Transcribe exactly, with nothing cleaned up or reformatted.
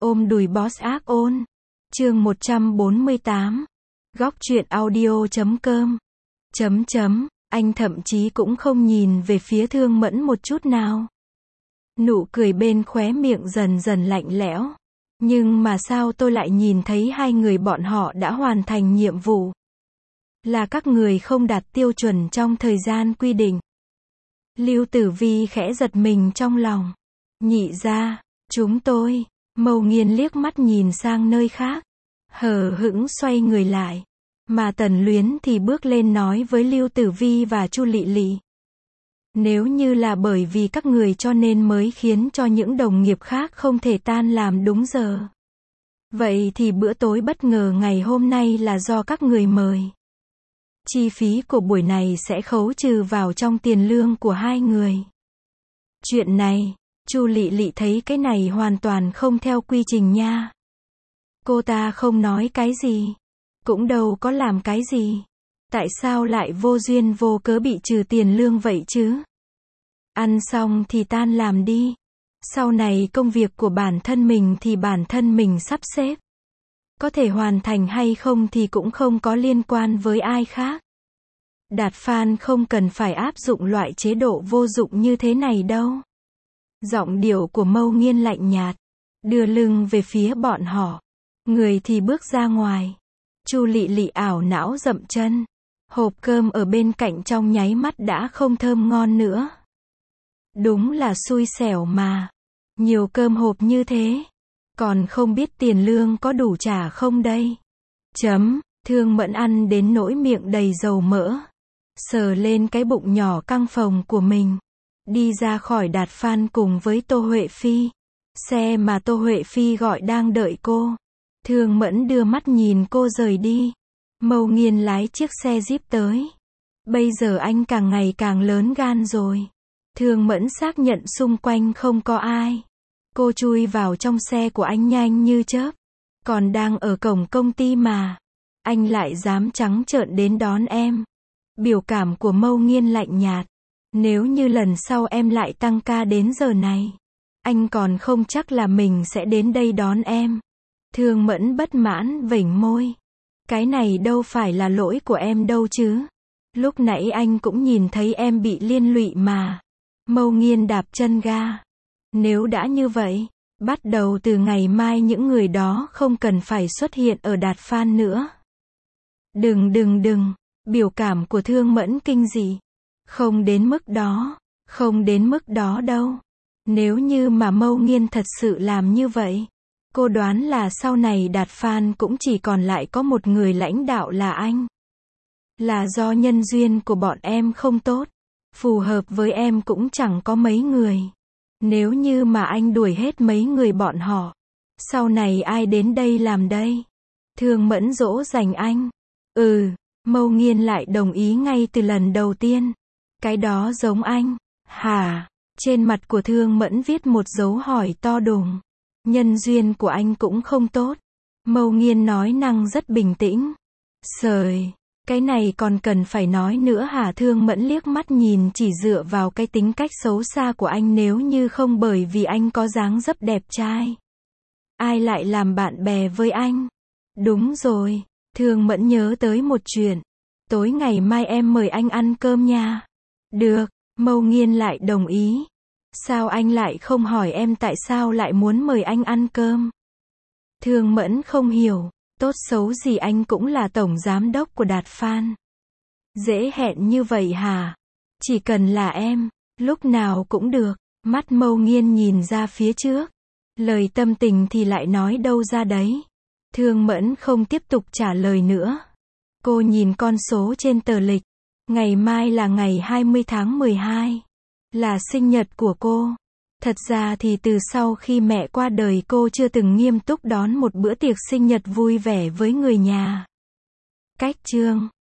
Ôm đùi boss ác ôn. Chương một trăm bốn mươi tám. Góc truyện audio chấm com. Chấm chấm, anh thậm chí cũng không nhìn về phía Thương Mẫn một chút nào. Nụ cười bên khóe miệng dần dần lạnh lẽo. Nhưng mà sao tôi lại nhìn thấy hai người bọn họ đã hoàn thành nhiệm vụ? Là các người không đạt tiêu chuẩn trong thời gian quy định. Lưu Tử Vi khẽ giật mình trong lòng. Nhị ra, chúng tôi. Mâu Nghiên liếc mắt nhìn sang nơi khác, hờ hững xoay người lại. Mà Tần Luyến thì bước lên nói với Lưu Tử Vi và Chu Lị Lị. Nếu như là bởi vì các người cho nên mới khiến cho những đồng nghiệp khác không thể tan làm đúng giờ. Vậy thì bữa tối bất ngờ ngày hôm nay là do các người mời. Chi phí của buổi này sẽ khấu trừ vào trong tiền lương của hai người. Chuyện này, Chu Lị Lị thấy cái này hoàn toàn không theo quy trình nha. Cô ta không nói cái gì, cũng đâu có làm cái gì. Tại sao lại vô duyên vô cớ bị trừ tiền lương vậy chứ? Ăn xong thì tan làm đi. Sau này công việc của bản thân mình thì bản thân mình sắp xếp. Có thể hoàn thành hay không thì cũng không có liên quan với ai khác. Đạt Phan không cần phải áp dụng loại chế độ vô dụng như thế này đâu. Giọng điệu của Mâu Nghiên lạnh nhạt, đưa lưng về phía bọn họ. Người thì bước ra ngoài. Chu Lị Lị ảo não dậm chân. Hộp cơm ở bên cạnh trong nháy mắt đã không thơm ngon nữa. Đúng là xui xẻo mà. Nhiều cơm hộp như thế. Còn không biết tiền lương có đủ trả không đây. Chấm, Thương Mẫn ăn đến nỗi miệng đầy dầu mỡ. Sờ lên cái bụng nhỏ căng phồng của mình. Đi ra khỏi Đạt Phan cùng với Tô Huệ Phi. Xe mà Tô Huệ Phi gọi đang đợi cô. Thương Mẫn đưa mắt nhìn cô rời đi. Mâu Nghiên lái chiếc xe Jeep tới. Bây giờ anh càng ngày càng lớn gan rồi. Thương Mẫn xác nhận xung quanh không có ai. Cô chui vào trong xe của anh nhanh như chớp. Còn đang ở cổng công ty mà. Anh lại dám trắng trợn đến đón em. Biểu cảm của Mâu Nghiên lạnh nhạt. Nếu như lần sau em lại tăng ca đến giờ này, anh còn không chắc là mình sẽ đến đây đón em. Thương Mẫn bất mãn vểnh môi. Cái này đâu phải là lỗi của em đâu chứ. Lúc nãy anh cũng nhìn thấy em bị liên lụy mà. Mâu Nghiên đạp chân ga. Nếu đã như vậy, bắt đầu từ ngày mai những người đó không cần phải xuất hiện ở Đạt Phan nữa. Đừng đừng đừng, biểu cảm của Thương Mẫn kinh dị. Không đến mức đó, không đến mức đó đâu. Nếu như mà Mâu Nghiên thật sự làm như vậy, cô đoán là sau này Đạt Phan cũng chỉ còn lại có một người lãnh đạo là anh. Là do nhân duyên của bọn em không tốt, phù hợp với em cũng chẳng có mấy người. Nếu như mà anh đuổi hết mấy người bọn họ, sau này ai đến đây làm đây? Thương Mẫn dỗ dành anh. Ừ, Mâu Nghiên lại đồng ý ngay từ lần đầu tiên. Cái đó giống anh. Hả? Trên mặt của Thương Mẫn viết một dấu hỏi to đùng. Nhân duyên của anh cũng không tốt. Mâu Nghiên nói năng rất bình tĩnh. Sời, cái này còn cần phải nói nữa hả? Thương Mẫn liếc mắt nhìn chỉ dựa vào cái tính cách xấu xa của anh, nếu như không bởi vì anh có dáng dấp đẹp trai, ai lại làm bạn bè với anh? Đúng rồi, Thương Mẫn nhớ tới một chuyện. Tối ngày mai em mời anh ăn cơm nha. Được, Mâu Nghiên lại đồng ý. Sao anh lại không hỏi em tại sao lại muốn mời anh ăn cơm? Thương Mẫn không hiểu. Tốt xấu gì anh cũng là tổng giám đốc của Đạt Phan. Dễ hẹn như vậy hả? Chỉ cần là em, lúc nào cũng được. Mắt Mâu Nghiên nhìn ra phía trước. Lời tâm tình thì lại nói đâu ra đấy. Thương Mẫn không tiếp tục trả lời nữa. Cô nhìn con số trên tờ lịch. Ngày mai là ngày hai mươi tháng mười hai. Là sinh nhật của cô. Thật ra thì từ sau khi mẹ qua đời cô chưa từng nghiêm túc đón một bữa tiệc sinh nhật vui vẻ với người nhà. Cách chương